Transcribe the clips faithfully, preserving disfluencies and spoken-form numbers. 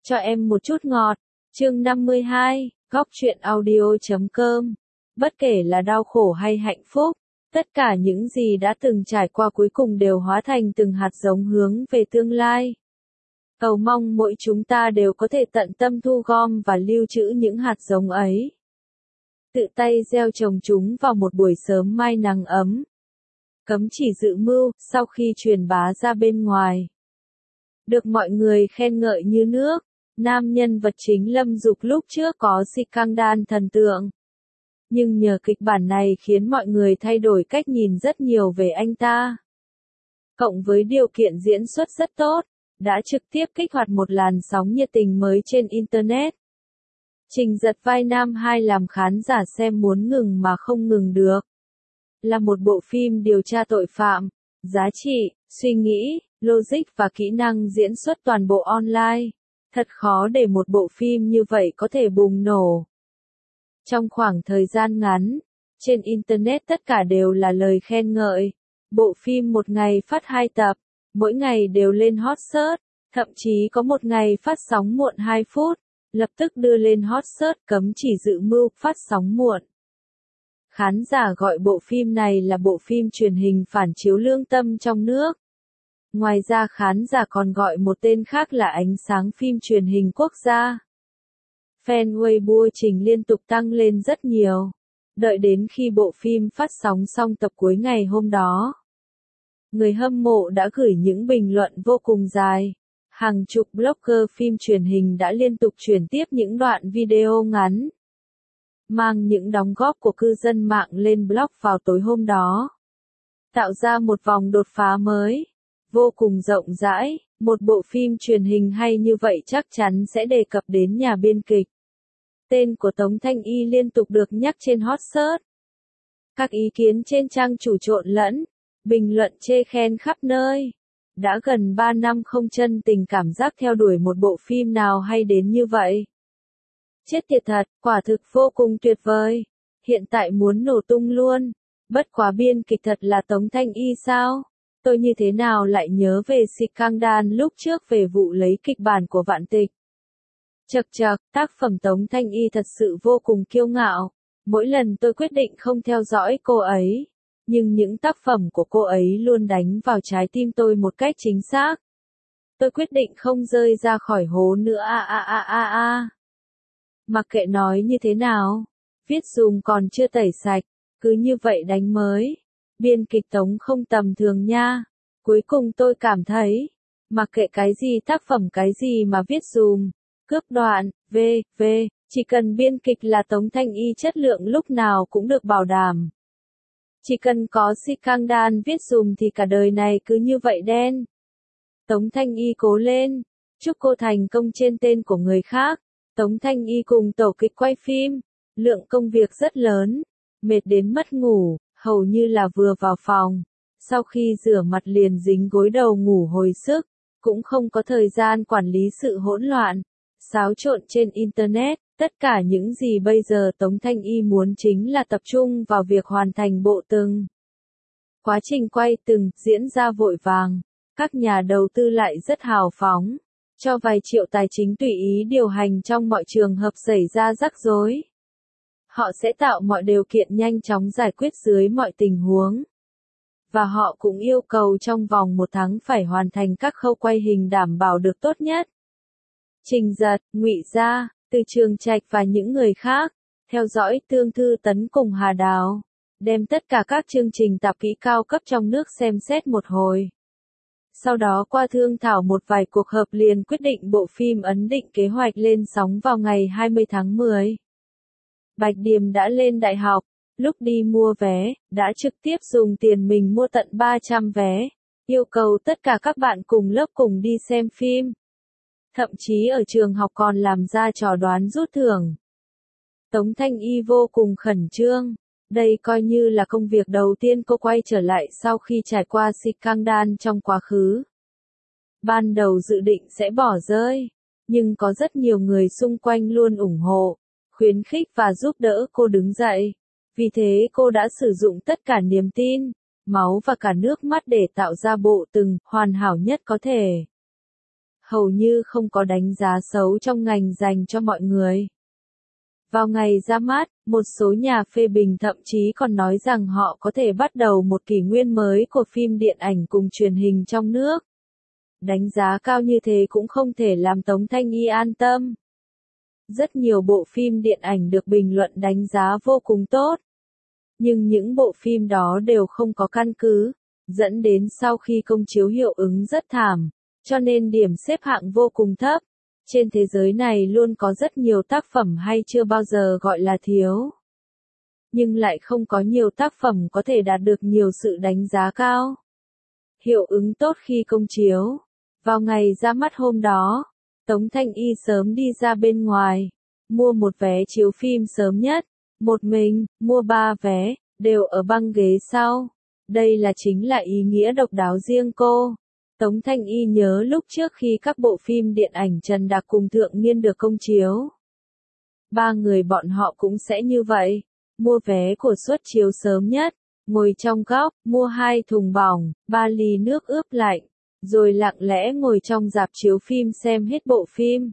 Cho em một chút ngọt. Chương năm mươi hai, góc truyện audio chấm com. Bất kể là đau khổ hay hạnh phúc, tất cả những gì đã từng trải qua cuối cùng đều hóa thành từng hạt giống hướng về tương lai. Cầu mong mỗi chúng ta đều có thể tận tâm thu gom và lưu trữ những hạt giống ấy. Tự tay gieo trồng chúng vào một buổi sớm mai nắng ấm. Cấm chỉ dự mưu, sau khi truyền bá ra bên ngoài. Được mọi người khen ngợi như nước, nam nhân vật chính Lâm Dục lúc trước có scandal thần tượng. Nhưng nhờ kịch bản này khiến mọi người thay đổi cách nhìn rất nhiều về anh ta. Cộng với điều kiện diễn xuất rất tốt, đã trực tiếp kích hoạt một làn sóng nhiệt tình mới trên Internet. Trình Giật vai nam hai làm khán giả xem muốn ngừng mà không ngừng được. Là một bộ phim điều tra tội phạm, giá trị, suy nghĩ, logic và kỹ năng diễn xuất toàn bộ online. Thật khó để một bộ phim như vậy có thể bùng nổ. Trong khoảng thời gian ngắn, trên Internet tất cả đều là lời khen ngợi. Bộ phim một ngày phát hai tập, mỗi ngày đều lên hot search, thậm chí có một ngày phát sóng muộn hai phút, lập tức đưa lên hot search cấm chỉ dự mưu phát sóng muộn. Khán giả gọi bộ phim này là bộ phim truyền hình phản chiếu lương tâm trong nước. Ngoài ra khán giả còn gọi một tên khác là ánh sáng phim truyền hình quốc gia. Fan Weibo trình liên tục tăng lên rất nhiều. Đợi đến khi bộ phim phát sóng xong tập cuối ngày hôm đó, người hâm mộ đã gửi những bình luận vô cùng dài. Hàng chục blogger phim truyền hình đã liên tục chuyển tiếp những đoạn video ngắn, mang những đóng góp của cư dân mạng lên blog vào tối hôm đó, tạo ra một vòng đột phá mới, vô cùng rộng rãi. Một bộ phim truyền hình hay như vậy chắc chắn sẽ đề cập đến nhà biên kịch. Tên của Tống Thanh Y liên tục được nhắc trên hot search. Các ý kiến trên trang chủ trộn lẫn, bình luận chê khen khắp nơi. Đã gần ba năm không chân tình cảm giác theo đuổi một bộ phim nào hay đến như vậy. Chết tiệt thật, quả thực vô cùng tuyệt vời. Hiện tại muốn nổ tung luôn. Bất quá biên kịch thật là Tống Thanh Y sao? Tôi như thế nào lại nhớ về scandal lúc trước về vụ lấy kịch bản của Vạn Tịch. Chậc chậc, tác phẩm Tống Thanh Y thật sự vô cùng kiêu ngạo. Mỗi lần tôi quyết định không theo dõi cô ấy, nhưng những tác phẩm của cô ấy luôn đánh vào trái tim tôi một cách chính xác. Tôi quyết định không rơi ra khỏi hố nữa a a a a a. Mặc kệ nói như thế nào, viết dùm còn chưa tẩy sạch, cứ như vậy đánh mới. Biên kịch Tống không tầm thường nha. Cuối cùng tôi cảm thấy, mặc kệ cái gì tác phẩm cái gì mà viết dùm, cướp đoạn, v, v, chỉ cần biên kịch là Tống Thanh Y chất lượng lúc nào cũng được bảo đảm. Chỉ cần có scandal viết dùm thì cả đời này cứ như vậy đen. Tống Thanh Y cố lên, chúc cô thành công trên tên của người khác. Tống Thanh Y cùng tổ kịch quay phim, lượng công việc rất lớn, mệt đến mất ngủ, hầu như là vừa vào phòng, sau khi rửa mặt liền dính gối đầu ngủ hồi sức, cũng không có thời gian quản lý sự hỗn loạn, xáo trộn trên Internet. Tất cả những gì bây giờ Tống Thanh Y muốn chính là tập trung vào việc hoàn thành bộ từng. Quá trình quay từng diễn ra vội vàng, các nhà đầu tư lại rất hào phóng, cho vài triệu tài chính tùy ý điều hành trong mọi trường hợp xảy ra rắc rối. Họ sẽ tạo mọi điều kiện nhanh chóng giải quyết dưới mọi tình huống. Và họ cũng yêu cầu trong vòng một tháng phải hoàn thành các khâu quay hình đảm bảo được tốt nhất. Trình Giật, Ngụy Gia, Từ Trường Trạch và những người khác, theo dõi Tương Thư Tấn cùng Hà Đào, đem tất cả các chương trình tạp kỹ cao cấp trong nước xem xét một hồi. Sau đó qua thương thảo một vài cuộc họp liền quyết định bộ phim ấn định kế hoạch lên sóng vào ngày hai mươi tháng mười. Bạch Điềm đã lên đại học, lúc đi mua vé, đã trực tiếp dùng tiền mình mua tận ba trăm vé, yêu cầu tất cả các bạn cùng lớp cùng đi xem phim. Thậm chí ở trường học còn làm ra trò đoán rút thưởng. Tống Thanh Y vô cùng khẩn trương, đây coi như là công việc đầu tiên cô quay trở lại sau khi trải qua scandal trong quá khứ. Ban đầu dự định sẽ bỏ rơi, nhưng có rất nhiều người xung quanh luôn ủng hộ, khuyến khích và giúp đỡ cô đứng dậy. Vì thế cô đã sử dụng tất cả niềm tin, máu và cả nước mắt để tạo ra bộ từng hoàn hảo nhất có thể. hầu như không có đánh giá xấu trong ngành dành cho mọi người. Vào ngày ra mắt, một số nhà phê bình thậm chí còn nói rằng họ có thể bắt đầu một kỷ nguyên mới của phim điện ảnh cùng truyền hình trong nước. Đánh giá cao như thế cũng không thể làm Tống Thanh Y an tâm. Rất nhiều bộ phim điện ảnh được bình luận đánh giá vô cùng tốt. Nhưng những bộ phim đó đều không có căn cứ, dẫn đến sau khi công chiếu hiệu ứng rất thảm, cho nên điểm xếp hạng vô cùng thấp. Trên thế giới này luôn có rất nhiều tác phẩm hay chưa bao giờ gọi là thiếu. Nhưng lại không có nhiều tác phẩm có thể đạt được nhiều sự đánh giá cao. Hiệu ứng tốt khi công chiếu. Vào ngày ra mắt hôm đó, Tống Thanh Y sớm đi ra bên ngoài, mua một vé chiếu phim sớm nhất, một mình, mua ba vé, đều ở băng ghế sau. Đây là chính là ý nghĩa độc đáo riêng cô. Tống Thanh Y nhớ lúc trước khi các bộ phim điện ảnh Trần Đạc cùng Thượng Nghiên được công chiếu. Ba người bọn họ cũng sẽ như vậy, mua vé của suất chiếu sớm nhất, ngồi trong góc, mua hai thùng bỏng, ba ly nước ướp lạnh, rồi lặng lẽ ngồi trong rạp chiếu phim xem hết bộ phim.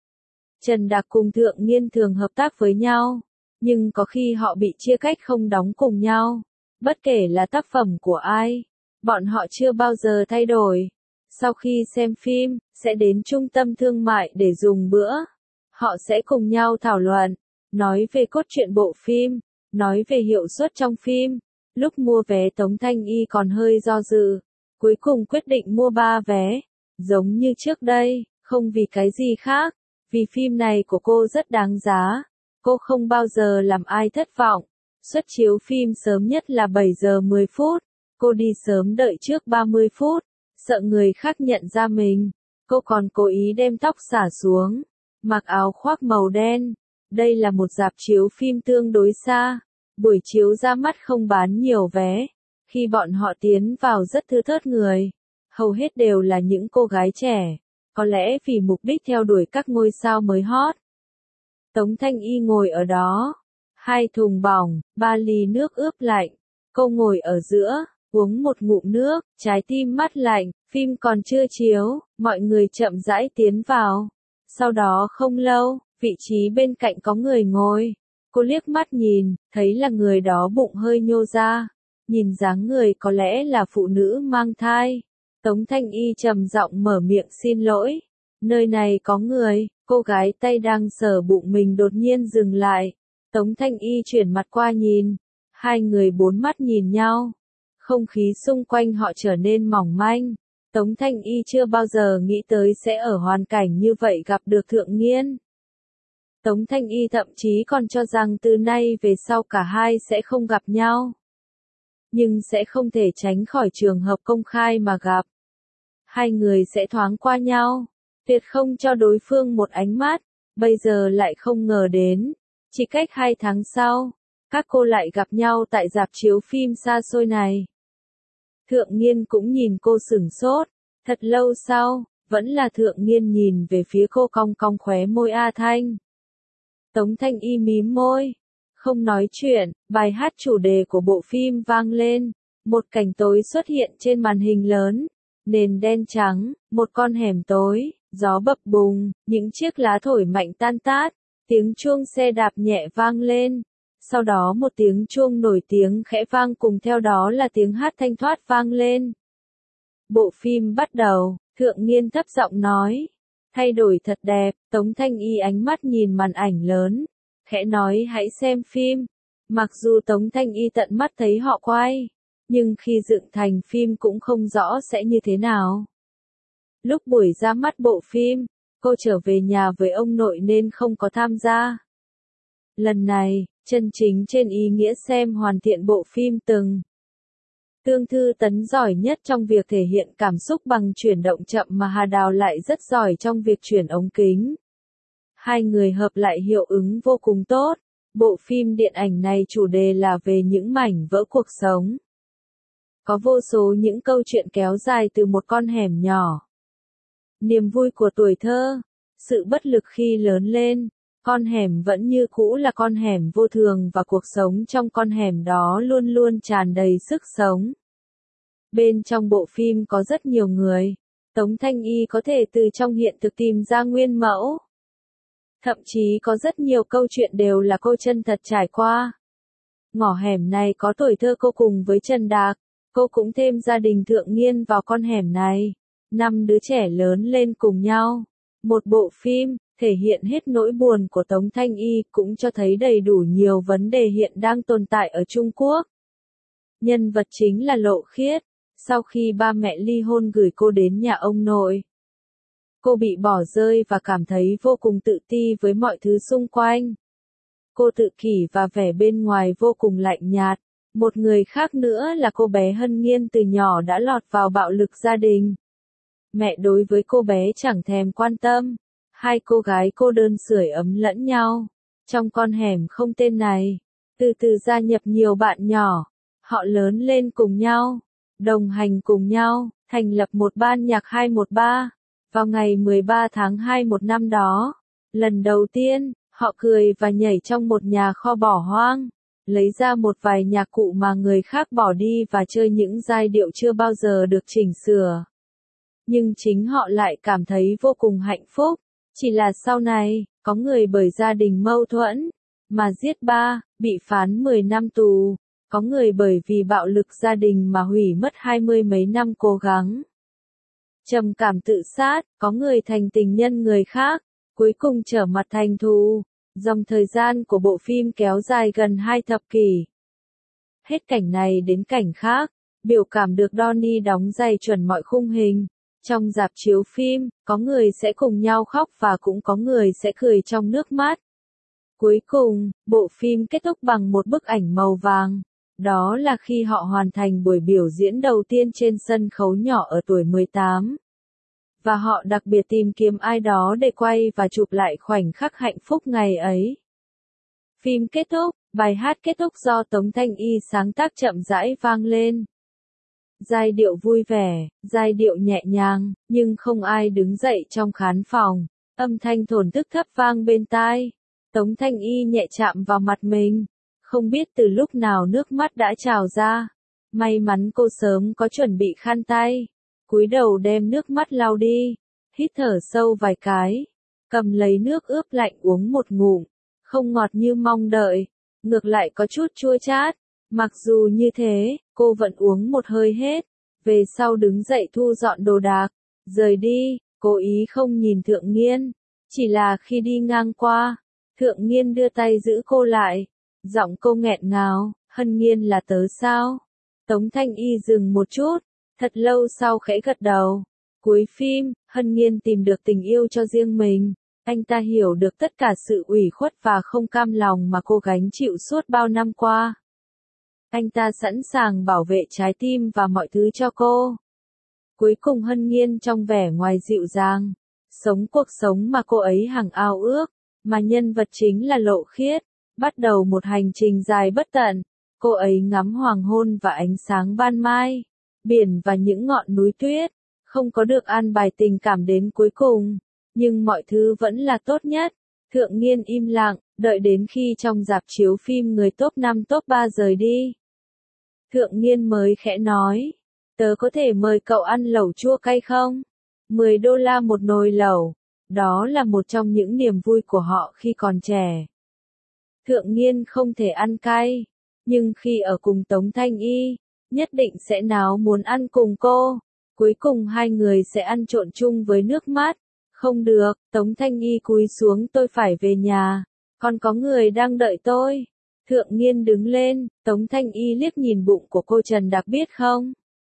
Trần Đạc cùng Thượng Nghiên thường hợp tác với nhau, nhưng có khi họ bị chia cách không đóng cùng nhau. Bất kể là tác phẩm của ai, bọn họ chưa bao giờ thay đổi. Sau khi xem phim, sẽ đến trung tâm thương mại để dùng bữa. Họ sẽ cùng nhau thảo luận, nói về cốt truyện bộ phim, nói về hiệu suất trong phim. Lúc mua vé Tống Thanh Y còn hơi do dự, cuối cùng quyết định mua ba vé, giống như trước đây, không vì cái gì khác, vì phim này của cô rất đáng giá. Cô không bao giờ làm ai thất vọng. Suất chiếu phim sớm nhất là bảy giờ mười phút, cô đi sớm đợi trước ba mươi phút, sợ người khác nhận ra mình. Cô còn cố ý đem tóc xả xuống, mặc áo khoác màu đen. Đây là một rạp chiếu phim tương đối xa, buổi chiếu ra mắt không bán nhiều vé. Khi bọn họ tiến vào rất thưa thớt người, hầu hết đều là những cô gái trẻ, có lẽ vì mục đích theo đuổi các ngôi sao mới hot. Tống Thanh Y ngồi ở đó, hai thùng bỏng, ba ly nước ướp lạnh. Cô ngồi ở giữa, uống một ngụm nước, trái tim mát lạnh, phim còn chưa chiếu, mọi người chậm rãi tiến vào. Sau đó không lâu, vị trí bên cạnh có người ngồi. Cô liếc mắt nhìn, thấy là người đó bụng hơi nhô ra. Nhìn dáng người có lẽ là phụ nữ mang thai. Tống Thanh Y trầm giọng mở miệng xin lỗi. Nơi này có người, cô gái tay đang sờ bụng mình đột nhiên dừng lại. Tống Thanh Y chuyển mặt qua nhìn. Hai người bốn mắt nhìn nhau. Không khí xung quanh họ trở nên mỏng manh. Tống Thanh Y chưa bao giờ nghĩ tới sẽ ở hoàn cảnh như vậy gặp được Thượng Nghiên. Tống Thanh Y thậm chí còn cho rằng từ nay về sau cả hai sẽ không gặp nhau. Nhưng sẽ không thể tránh khỏi trường hợp công khai mà gặp. Hai người sẽ thoáng qua nhau, tuyệt không cho đối phương một ánh mắt, bây giờ lại không ngờ đến. Chỉ cách hai tháng sau, các cô lại gặp nhau tại rạp chiếu phim xa xôi này. Thượng Nghiên cũng nhìn cô sửng sốt, thật lâu sau, vẫn là Thượng Nghiên nhìn về phía cô cong cong khóe môi A Thanh. Tống Thanh Y mím môi, không nói chuyện, bài hát chủ đề của bộ phim vang lên, một cảnh tối xuất hiện trên màn hình lớn, nền đen trắng, một con hẻm tối, gió bập bùng, những chiếc lá thổi mạnh tan tát, tiếng chuông xe đạp nhẹ vang lên, sau đó một tiếng chuông nổi tiếng khẽ vang cùng theo đó là tiếng hát thanh thoát vang lên. Bộ phim bắt đầu, Thượng Nghiên thấp giọng nói, thay đổi thật đẹp. Tống Thanh Y ánh mắt nhìn màn ảnh lớn, khẽ nói hãy xem phim. Mặc dù Tống Thanh Y tận mắt thấy họ quay, nhưng khi dựng thành phim cũng không rõ sẽ như thế nào. Lúc buổi ra mắt bộ phim, cô trở về nhà với ông nội nên không có tham gia. Lần này, chân chính trên ý nghĩa xem hoàn thiện bộ phim từng. Tương Thư Tấn giỏi nhất trong việc thể hiện cảm xúc bằng chuyển động chậm mà Hà Đào lại rất giỏi trong việc chuyển ống kính. Hai người hợp lại hiệu ứng vô cùng tốt. Bộ phim điện ảnh này chủ đề là về những mảnh vỡ cuộc sống. Có vô số những câu chuyện kéo dài từ một con hẻm nhỏ. Niềm vui của tuổi thơ, sự bất lực khi lớn lên, con hẻm vẫn như cũ là con hẻm vô thường và cuộc sống trong con hẻm đó luôn luôn tràn đầy sức sống. Bên trong bộ phim có rất nhiều người, Tống Thanh Y có thể từ trong hiện thực tìm ra nguyên mẫu. Thậm chí có rất nhiều câu chuyện đều là cô chân thật trải qua. Ngõ hẻm này có tuổi thơ cô cùng với Trần Đạc, cô cũng thêm gia đình Thượng Nghiên vào con hẻm này. Năm đứa trẻ lớn lên cùng nhau. Một bộ phim, thể hiện hết nỗi buồn của Tống Thanh Y cũng cho thấy đầy đủ nhiều vấn đề hiện đang tồn tại ở Trung Quốc. Nhân vật chính là Lộ Khiết. Sau khi ba mẹ ly hôn gửi cô đến nhà ông nội, cô bị bỏ rơi và cảm thấy vô cùng tự ti với mọi thứ xung quanh. Cô tự kỷ và vẻ bên ngoài vô cùng lạnh nhạt. Một người khác nữa là cô bé Hân Nghiên từ nhỏ đã lọt vào bạo lực gia đình. Mẹ đối với cô bé chẳng thèm quan tâm. Hai cô gái cô đơn sưởi ấm lẫn nhau. Trong con hẻm không tên này, từ từ gia nhập nhiều bạn nhỏ. Họ lớn lên cùng nhau, đồng hành cùng nhau, thành lập một ban nhạc hai một ba. Vào ngày mười ba tháng hai một năm đó, lần đầu tiên, họ cười và nhảy trong một nhà kho bỏ hoang, lấy ra một vài nhạc cụ mà người khác bỏ đi và chơi những giai điệu chưa bao giờ được chỉnh sửa. Nhưng chính họ lại cảm thấy vô cùng hạnh phúc. Chỉ là sau này, có người bởi gia đình mâu thuẫn, mà giết ba, bị phán mười năm tù. Có người bởi vì bạo lực gia đình mà hủy mất hai mươi mấy năm cố gắng. Trầm cảm tự sát, có người thành tình nhân người khác, cuối cùng trở mặt thành thù. Dòng thời gian của bộ phim kéo dài gần hai thập kỷ. Hết cảnh này đến cảnh khác, biểu cảm được Donnie đóng dày chuẩn mọi khung hình. Trong rạp chiếu phim, có người sẽ cùng nhau khóc và cũng có người sẽ cười trong nước mắt. Cuối cùng, bộ phim kết thúc bằng một bức ảnh màu vàng. Đó là khi họ hoàn thành buổi biểu diễn đầu tiên trên sân khấu nhỏ ở tuổi mười tám. Và họ đặc biệt tìm kiếm ai đó để quay và chụp lại khoảnh khắc hạnh phúc ngày ấy. Phim kết thúc, bài hát kết thúc do Tống Thanh Y sáng tác chậm rãi vang lên. Giai điệu vui vẻ, giai điệu nhẹ nhàng, nhưng không ai đứng dậy trong khán phòng. Âm thanh thổn thức thấp vang bên tai. Tống Thanh Y nhẹ chạm vào mặt mình. Không biết từ lúc nào nước mắt đã trào ra. May mắn cô sớm có chuẩn bị khăn tay. Cúi đầu đem nước mắt lau đi. Hít thở sâu vài cái. Cầm lấy nước ướp lạnh uống một ngụm. Không ngọt như mong đợi. Ngược lại có chút chua chát. Mặc dù như thế, cô vẫn uống một hơi hết. Về sau đứng dậy thu dọn đồ đạc. Rời đi, cố ý không nhìn Thượng Nghiên. Chỉ là khi đi ngang qua, Thượng Nghiên đưa tay giữ cô lại. Giọng cô nghẹn ngào, Hân Nghiên là tớ sao? Tống Thanh Y dừng một chút, thật lâu sau khẽ gật đầu. Cuối phim, Hân Nghiên tìm được tình yêu cho riêng mình. Anh ta hiểu được tất cả sự ủy khuất và không cam lòng mà cô gánh chịu suốt bao năm qua. Anh ta sẵn sàng bảo vệ trái tim và mọi thứ cho cô. Cuối cùng Hân Nghiên trong vẻ ngoài dịu dàng, sống cuộc sống mà cô ấy hằng ao ước, mà nhân vật chính là Lộ Khiết. Bắt đầu một hành trình dài bất tận, cô ấy ngắm hoàng hôn và ánh sáng ban mai, biển và những ngọn núi tuyết, không có được an bài tình cảm đến cuối cùng, nhưng mọi thứ vẫn là tốt nhất. Thượng Nghiên im lặng, đợi đến khi trong rạp chiếu phim người top năm top ba rời đi. Thượng Nghiên mới khẽ nói, tớ có thể mời cậu ăn lẩu chua cay không? mười đô la một nồi lẩu, đó là một trong những niềm vui của họ khi còn trẻ. Thượng Nghiên không thể ăn cay, nhưng khi ở cùng Tống Thanh Y, nhất định sẽ náo muốn ăn cùng cô. Cuối cùng hai người sẽ ăn trộn chung với nước mắt. Không được, Tống Thanh Y cúi xuống, tôi phải về nhà, còn có người đang đợi tôi. Thượng Nghiên đứng lên, Tống Thanh Y liếc nhìn bụng của cô, Trần Đạc biết không?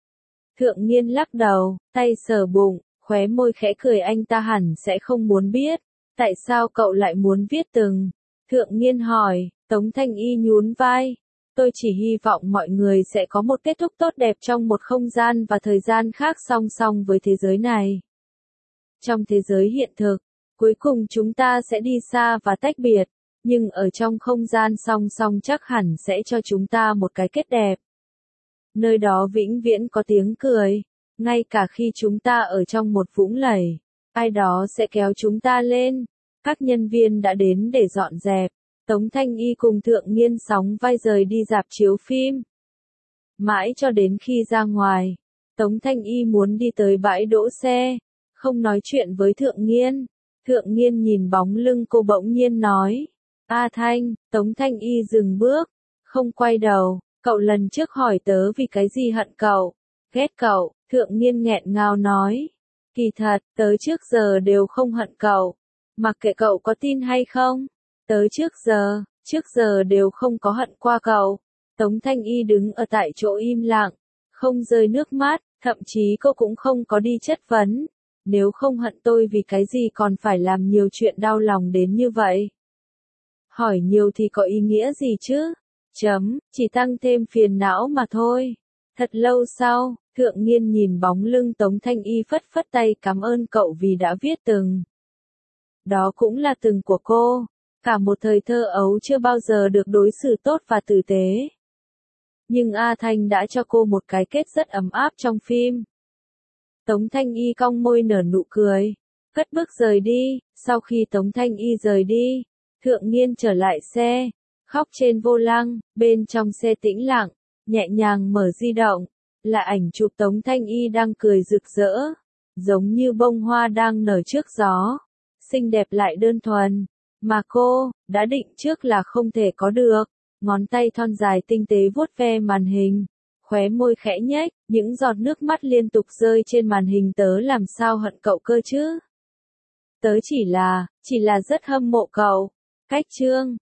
Thượng Nghiên lắc đầu, tay sờ bụng, khóe môi khẽ cười, anh ta hẳn sẽ không muốn biết. Tại sao cậu lại muốn viết từng? Thượng Nghiên hỏi. Tống Thanh Y nhún vai. Tôi chỉ hy vọng mọi người sẽ có một kết thúc tốt đẹp trong một không gian và thời gian khác song song với thế giới này. Trong thế giới hiện thực, cuối cùng chúng ta sẽ đi xa và tách biệt, nhưng ở trong không gian song song chắc hẳn sẽ cho chúng ta một cái kết đẹp. Nơi đó vĩnh viễn có tiếng cười, ngay cả khi chúng ta ở trong một vũng lầy, ai đó sẽ kéo chúng ta lên. Các nhân viên đã đến để dọn dẹp. Tống Thanh Y cùng Thượng Nghiên sóng vai rời đi rạp chiếu phim. Mãi cho đến khi ra ngoài, Tống Thanh Y muốn đi tới bãi đỗ xe, không nói chuyện với Thượng Nghiên. Thượng Nghiên nhìn bóng lưng cô bỗng nhiên nói. A Thanh, Tống Thanh Y dừng bước, không quay đầu. Cậu lần trước hỏi tớ vì cái gì hận cậu, ghét cậu. Thượng Nghiên nghẹn ngào nói. Kỳ thật, tớ trước giờ đều không hận cậu. Mặc kệ cậu có tin hay không, tớ trước giờ, trước giờ đều không có hận qua cậu. Tống Thanh Y đứng ở tại chỗ im lặng, không rơi nước mắt, thậm chí cô cũng không có đi chất vấn. Nếu không hận tôi vì cái gì còn phải làm nhiều chuyện đau lòng đến như vậy? Hỏi nhiều thì có ý nghĩa gì chứ? Chấm, chỉ tăng thêm phiền não mà thôi. Thật lâu sau, Thượng Nghiên nhìn bóng lưng Tống Thanh Y phất phất tay cảm ơn cậu vì đã viết từng. Đó cũng là từng của cô. Cả một thời thơ ấu chưa bao giờ được đối xử tốt và tử tế. Nhưng A Thanh đã cho cô một cái kết rất ấm áp trong phim. Tống Thanh Y cong môi nở nụ cười, cất bước rời đi. Sau khi Tống Thanh Y rời đi, Thượng Nghiên trở lại xe, khóc trên vô lăng. Bên trong xe tĩnh lặng, nhẹ nhàng mở di động, là ảnh chụp Tống Thanh Y đang cười rực rỡ, giống như bông hoa đang nở trước gió, xinh đẹp lại đơn thuần, mà cô đã định trước là không thể có được. Ngón tay thon dài tinh tế vuốt ve màn hình, khóe môi khẽ nhếch, những giọt nước mắt liên tục rơi trên màn hình. Tớ làm sao hận cậu cơ chứ? Tớ chỉ là, chỉ là rất hâm mộ cậu. Cách chương